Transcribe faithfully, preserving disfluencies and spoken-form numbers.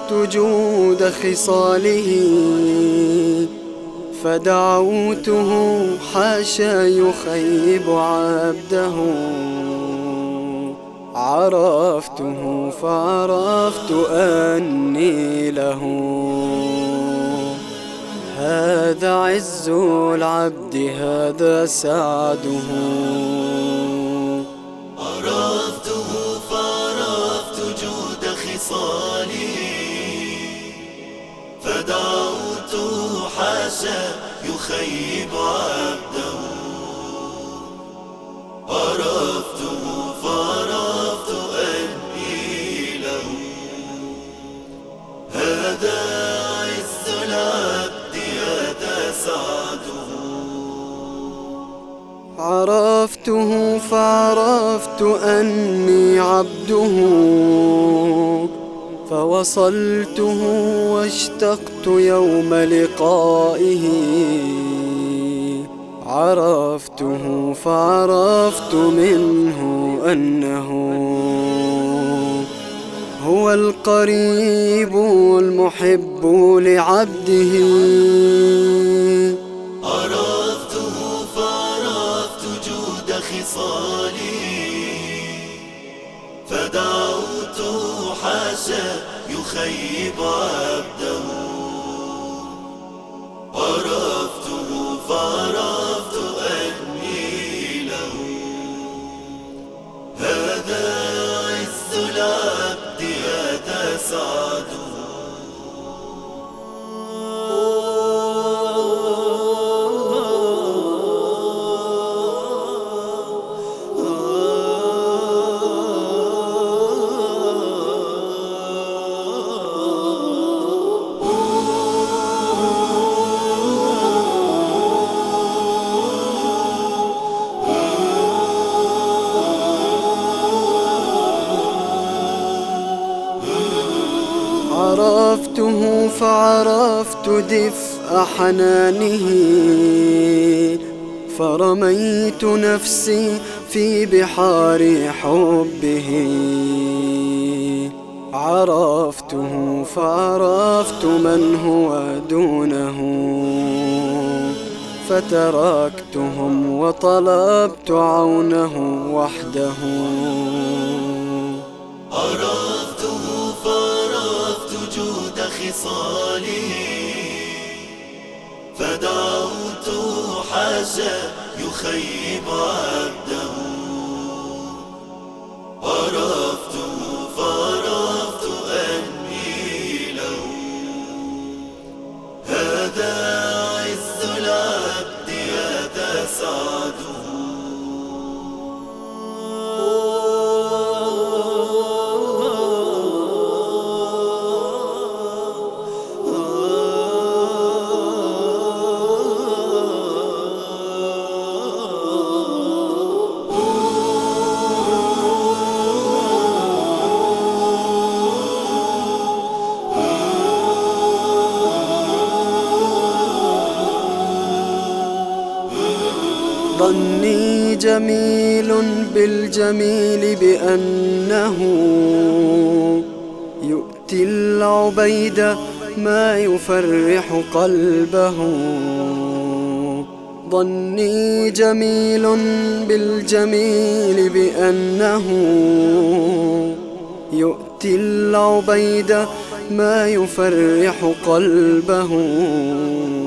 عرفت جود خصاله فدعوته حاشا يخيب عبده. عرفته فعرفت أني له هذا عز العبد هذا سعده. عرفته فعرفت جود خصاله فدعوته حاشا يخيب عبده. عرفته فعرفت أني له هذا عز العبد هذا سعده. عرفته فعرفت أني عبده فوصلته واشتقت يوم لقائه. عرفته فعرفت منه أنه هو القريب المحب لعبده. عرفته فعرفت جود خصاله فدعوته حاشا يخيب عبده. عرفته فعرفت أني له هذا عز العبد هذا سعده. عرفته فعرفت دفء حنانه فرميت نفسي في بحار حبه. عرفته فعرفت من هو دونه فتركتهم وطلبت عونه وحده. عرفته فعرفت جود خصاله فدعوته حاشا يخيب عبده. عرفته فعرفت أني له هذا عز العبد هذا سعده. ظني جميل بالجميل بأنه يؤتي العبيد ما يفرح قلبه. ظني جميل بالجميل بأنه يؤتي العبيد ما يفرح قلبه.